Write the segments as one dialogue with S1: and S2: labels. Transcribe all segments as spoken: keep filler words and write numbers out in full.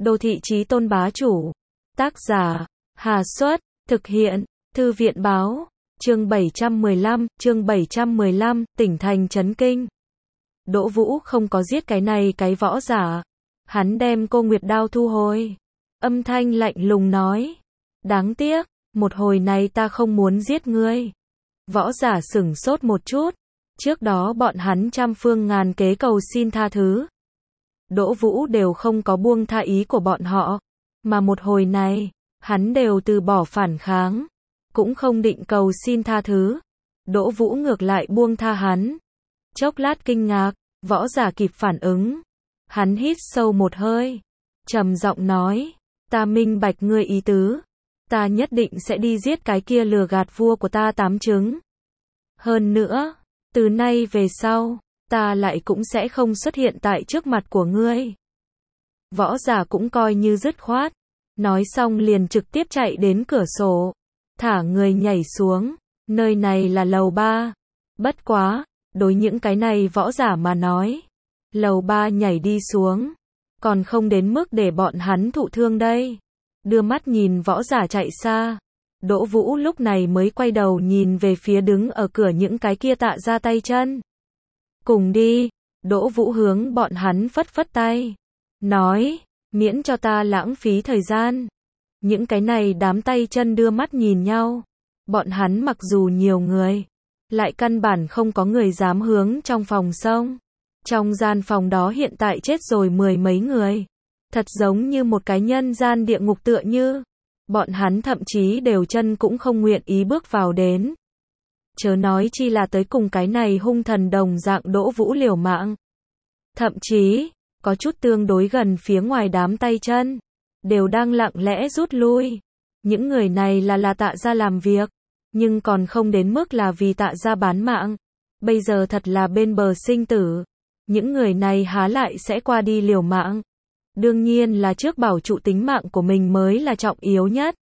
S1: Đô thị chí tôn bá chủ. Tác giả, Hà Xuất, thực hiện, Thư viện báo, chương bảy trăm mười lăm, chương bảy trăm mười lăm, tỉnh thành chấn kinh. Đỗ Vũ không có giết cái này cái võ giả. Hắn đem cô Nguyệt đao thu hồi. Âm thanh lạnh lùng nói. Đáng tiếc, một hồi này ta không muốn giết ngươi. Võ giả sửng sốt một chút. Trước đó bọn hắn trăm phương ngàn kế cầu xin tha thứ. Đỗ Vũ đều không có buông tha ý của bọn họ. Mà một hồi này, hắn đều từ bỏ phản kháng. Cũng không định cầu xin tha thứ. Đỗ Vũ ngược lại buông tha hắn. Chốc lát kinh ngạc, võ giả kịp phản ứng. Hắn hít sâu một hơi. Trầm giọng nói, ta minh bạch ngươi ý tứ. Ta nhất định sẽ đi giết cái kia lừa gạt vua của ta tám trứng. Hơn nữa, từ nay về sau, ta lại cũng sẽ không xuất hiện tại trước mặt của ngươi. Võ giả cũng coi như dứt khoát. Nói xong liền trực tiếp chạy đến cửa sổ. Thả người nhảy xuống. Nơi này là lầu ba. Bất quá, đối những cái này võ giả mà nói. Lầu ba nhảy đi xuống. Còn không đến mức để bọn hắn thụ thương đây. Đưa mắt nhìn võ giả chạy xa. Đỗ Vũ lúc này mới quay đầu nhìn về phía đứng ở cửa những cái kia Tạ Gia tay chân. Cùng đi. Đỗ Vũ hướng bọn hắn phất phất tay. Nói, miễn cho ta lãng phí thời gian. Những cái này đám tay chân đưa mắt nhìn nhau. Bọn hắn mặc dù nhiều người, lại căn bản không có người dám hướng trong phòng xông. Trong gian phòng đó hiện tại chết rồi mười mấy người. Thật giống như một cái nhân gian địa ngục tựa như. Bọn hắn thậm chí đều chân cũng không nguyện ý bước vào đến. Chớ nói chi là tới cùng cái này hung thần đồng dạng Đỗ Vũ liều mạng. Thậm chí, có chút tương đối gần phía ngoài đám tay chân. Đều đang lặng lẽ rút lui. Những người này là là Tạ Gia làm việc. Nhưng còn không đến mức là vì Tạ Gia bán mạng. Bây giờ thật là bên bờ sinh tử. Những người này há lại sẽ qua đi liều mạng. Đương nhiên là trước bảo trụ tính mạng của mình mới là trọng yếu nhất.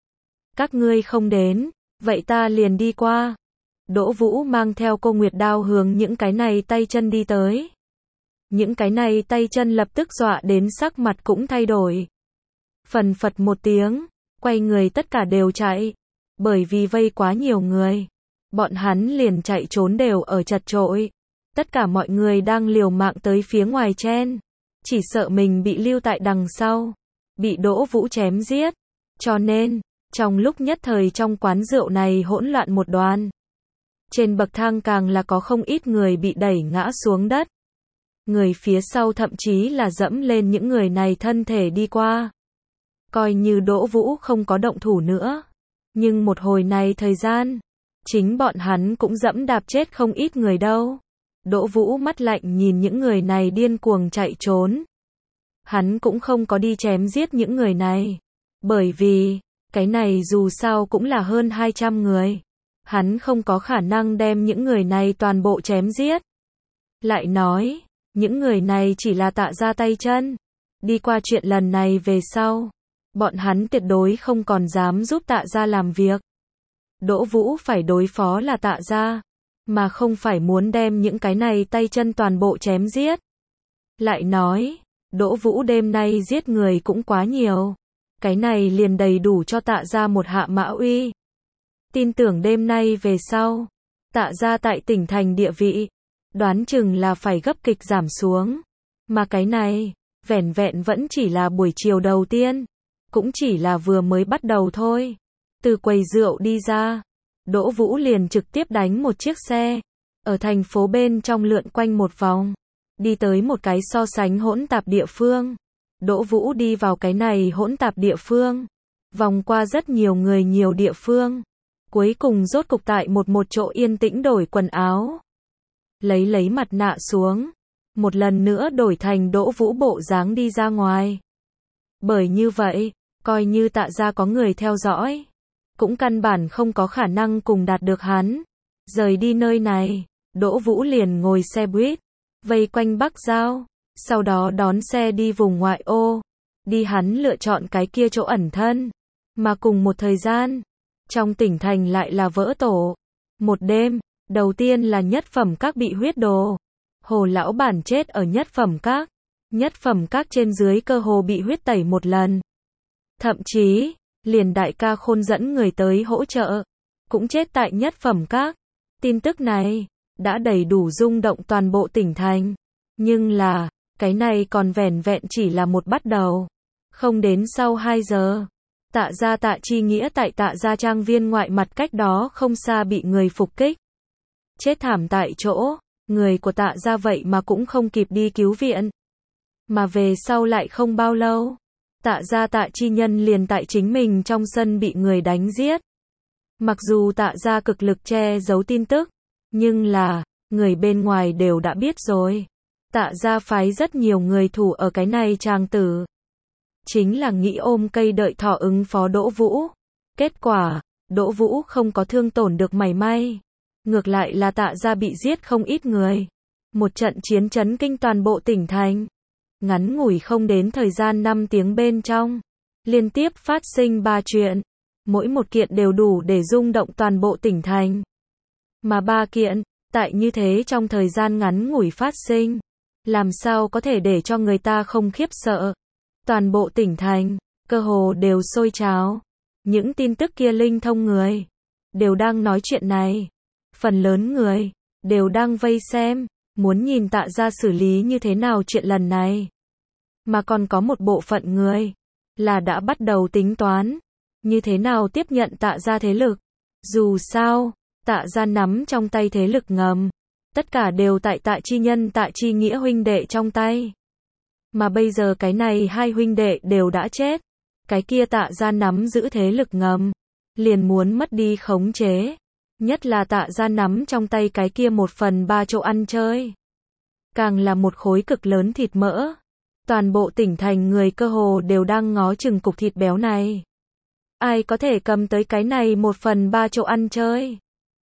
S1: Các ngươi không đến, vậy ta liền đi qua. Đỗ Vũ mang theo cô Nguyệt đao hướng những cái này tay chân đi tới. Những cái này tay chân lập tức dọa đến sắc mặt cũng thay đổi. Phần phật một tiếng, quay người tất cả đều chạy. Bởi vì vây quá nhiều người. Bọn hắn liền chạy trốn đều ở chật chội. Tất cả mọi người đang liều mạng tới phía ngoài chen. Chỉ sợ mình bị lưu tại đằng sau. Bị Đỗ Vũ chém giết. Cho nên, trong lúc nhất thời trong quán rượu này hỗn loạn một đoàn. Trên bậc thang càng là có không ít người bị đẩy ngã xuống đất. Người phía sau thậm chí là dẫm lên những người này thân thể đi qua. Coi như Đỗ Vũ không có động thủ nữa. Nhưng một hồi này thời gian, chính bọn hắn cũng dẫm đạp chết không ít người đâu. Đỗ Vũ mắt lạnh nhìn những người này điên cuồng chạy trốn. Hắn cũng không có đi chém giết những người này. Bởi vì, cái này dù sao cũng là hơn hai trăm người. Hắn không có khả năng đem những người này toàn bộ chém giết. Lại nói, những người này chỉ là Tạ Gia tay chân. Đi qua chuyện lần này về sau, bọn hắn tuyệt đối không còn dám giúp Tạ Gia làm việc. Đỗ Vũ phải đối phó là Tạ Gia, mà không phải muốn đem những cái này tay chân toàn bộ chém giết. Lại nói, Đỗ Vũ đêm nay giết người cũng quá nhiều. Cái này liền đầy đủ cho Tạ Gia một hạ mã uy. Tin tưởng đêm nay về sau, Tạ Gia tại tỉnh thành địa vị, đoán chừng là phải gấp kịch giảm xuống. Mà cái này, vẻn vẹn vẫn chỉ là buổi chiều đầu tiên. Cũng chỉ là vừa mới bắt đầu thôi. Từ quầy rượu đi ra, Đỗ Vũ liền trực tiếp đánh một chiếc xe. Ở thành phố bên trong lượn quanh một vòng. Đi tới một cái so sánh hỗn tạp địa phương. Đỗ Vũ đi vào cái này hỗn tạp địa phương. Vòng qua rất nhiều người nhiều địa phương. Cuối cùng rốt cục tại một một chỗ yên tĩnh đổi quần áo. Lấy lấy mặt nạ xuống. Một lần nữa đổi thành Đỗ Vũ bộ dáng đi ra ngoài. Bởi như vậy, coi như Tạ Gia có người theo dõi. Cũng căn bản không có khả năng cùng đạt được hắn. Rời đi nơi này, Đỗ Vũ liền ngồi xe buýt. Vây quanh Bắc Giao. Sau đó đón xe đi vùng ngoại ô. Đi hắn lựa chọn cái kia chỗ ẩn thân. Mà cùng một thời gian, trong tỉnh thành lại là vỡ tổ. Một đêm, đầu tiên là Nhất Phẩm Các bị huyết đồ. Hồ lão bản chết ở Nhất Phẩm Các. Nhất phẩm các trên dưới cơ hồ bị huyết tẩy một lần. Thậm chí, liền đại ca Khôn dẫn người tới hỗ trợ, cũng chết tại nhất phẩm các. Tin tức này đã đầy đủ rung động toàn bộ tỉnh thành. Nhưng là, cái này còn vẻn vẹn chỉ là một bắt đầu. Không đến sau hai giờ, Tạ gia Tạ Chi Nghĩa tại Tạ gia trang viên ngoại mặt cách đó không xa bị người phục kích. Chết thảm tại chỗ, người của Tạ gia vậy mà cũng không kịp đi cứu viện. Mà về sau lại không bao lâu, Tạ gia Tạ Chi Nhân liền tại chính mình trong sân bị người đánh giết. Mặc dù Tạ gia cực lực che giấu tin tức, nhưng là, người bên ngoài đều đã biết rồi. Tạ gia phái rất nhiều người thủ ở cái này tràng tử. Chính là nghĩ ôm cây đợi thỏ ứng phó Đỗ Vũ. Kết quả, Đỗ Vũ không có thương tổn được mảy may. Ngược lại là Tạ gia bị giết không ít người. Một trận chiến chấn kinh toàn bộ tỉnh thành. Ngắn ngủi không đến thời gian năm tiếng bên trong. Liên tiếp phát sinh ba chuyện. Mỗi một kiện đều đủ để rung động toàn bộ tỉnh thành. Mà ba kiện, tại như thế trong thời gian ngắn ngủi phát sinh. Làm sao có thể để cho người ta không khiếp sợ. Toàn bộ tỉnh thành, cơ hồ đều sôi trào. Những tin tức kia linh thông người, đều đang nói chuyện này. Phần lớn người, đều đang vây xem, muốn nhìn Tạ gia xử lý như thế nào chuyện lần này. Mà còn có một bộ phận người, là đã bắt đầu tính toán, như thế nào tiếp nhận Tạ gia thế lực. Dù sao, Tạ gia nắm trong tay thế lực ngầm. Tất cả đều tại Tạ Chi Nhân Tạ Chi Nghĩa huynh đệ trong tay. Mà bây giờ cái này hai huynh đệ đều đã chết. Cái kia Tạ gia nắm giữ thế lực ngầm. Liền muốn mất đi khống chế. Nhất là Tạ gia nắm trong tay cái kia một phần ba chỗ ăn chơi. Càng là một khối cực lớn thịt mỡ. Toàn bộ tỉnh thành người cơ hồ đều đang ngó chừng cục thịt béo này. Ai có thể cầm tới cái này một phần ba chỗ ăn chơi?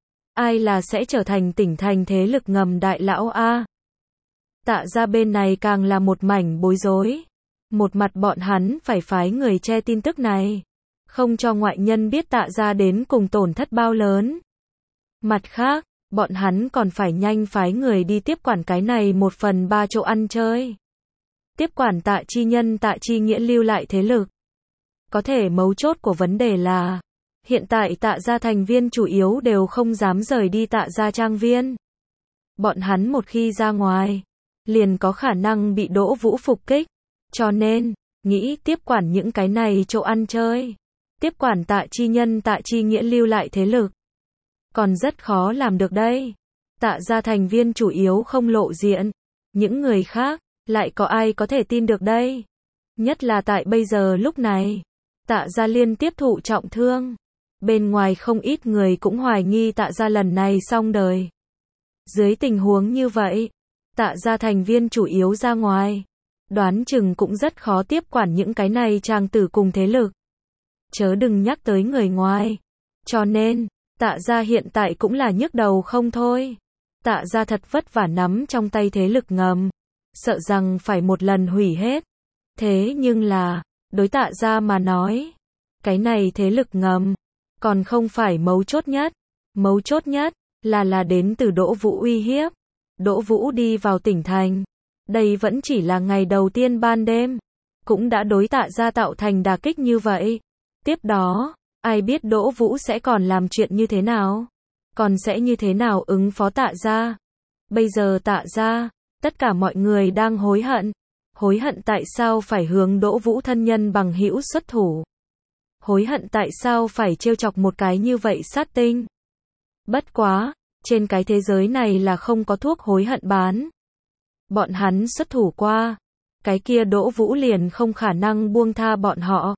S1: Ai là sẽ trở thành tỉnh thành thế lực ngầm đại lão a? Tạ gia bên này càng là một mảnh bối rối. Một mặt bọn hắn phải phái người che tin tức này. Không cho ngoại nhân biết Tạ gia đến cùng tổn thất bao lớn. Mặt khác, bọn hắn còn phải nhanh phái người đi tiếp quản cái này một phần ba chỗ ăn chơi. Tiếp quản Tạ Chi Nhân Tạ Chi Nghĩa lưu lại thế lực. Có thể mấu chốt của vấn đề là, hiện tại Tạ gia thành viên chủ yếu đều không dám rời đi Tạ gia trang viên. Bọn hắn một khi ra ngoài, liền có khả năng bị Đỗ Vũ phục kích. Cho nên, nghĩ tiếp quản những cái này chỗ ăn chơi. Tiếp quản Tạ Chi Nhân Tạ Chi Nghĩa lưu lại thế lực. Còn rất khó làm được đây. Tạ gia thành viên chủ yếu không lộ diện. Những người khác, lại có ai có thể tin được đây? Nhất là tại bây giờ lúc này. Tạ gia liên tiếp thụ trọng thương. Bên ngoài không ít người cũng hoài nghi Tạ gia lần này xong đời. Dưới tình huống như vậy, Tạ gia thành viên chủ yếu ra ngoài. Đoán chừng cũng rất khó tiếp quản những cái này tràng tử cùng thế lực. Chớ đừng nhắc tới người ngoài. Cho nên, Tạ gia hiện tại cũng là nhức đầu không thôi. Tạ gia thật vất vả nắm trong tay thế lực ngầm. Sợ rằng phải một lần hủy hết. Thế nhưng là, đối Tạ gia mà nói, cái này thế lực ngầm, còn không phải mấu chốt nhất. Mấu chốt nhất, là là đến từ Đỗ Vũ uy hiếp. Đỗ Vũ đi vào tỉnh thành. Đây vẫn chỉ là ngày đầu tiên ban đêm. Cũng đã đối Tạ gia tạo thành đả kích như vậy. Tiếp đó, ai biết Đỗ Vũ sẽ còn làm chuyện như thế nào? Còn sẽ như thế nào ứng phó Tạ gia? Bây giờ Tạ gia, tất cả mọi người đang hối hận. Hối hận tại sao phải hướng Đỗ Vũ thân nhân bằng hữu xuất thủ. Hối hận tại sao phải trêu chọc một cái như vậy sát tinh. Bất quá, trên cái thế giới này là không có thuốc hối hận bán. Bọn hắn xuất thủ qua, cái kia Đỗ Vũ liền không khả năng buông tha bọn họ.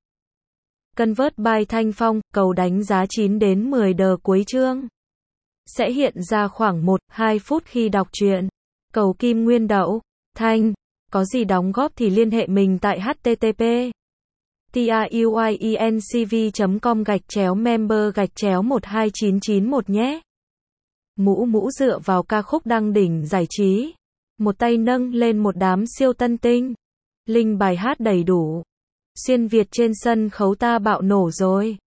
S1: Convert by Thanh Phong, cầu đánh giá chín đến mười đờ cuối chương. Sẽ hiện ra khoảng một đến hai phút khi đọc truyện. Cầu Kim Nguyên Đậu, Thanh, có gì đóng góp thì liên hệ mình tại http truyencv chấm com gạch chéo member gạch chéo một hai chín chín một nhé. Mũ mũ dựa vào ca khúc đăng đỉnh giải trí. Một tay nâng lên một đám siêu tân tinh. Linh bài hát đầy đủ. Xuyên Việt trên sân khấu ta bạo nổ rồi.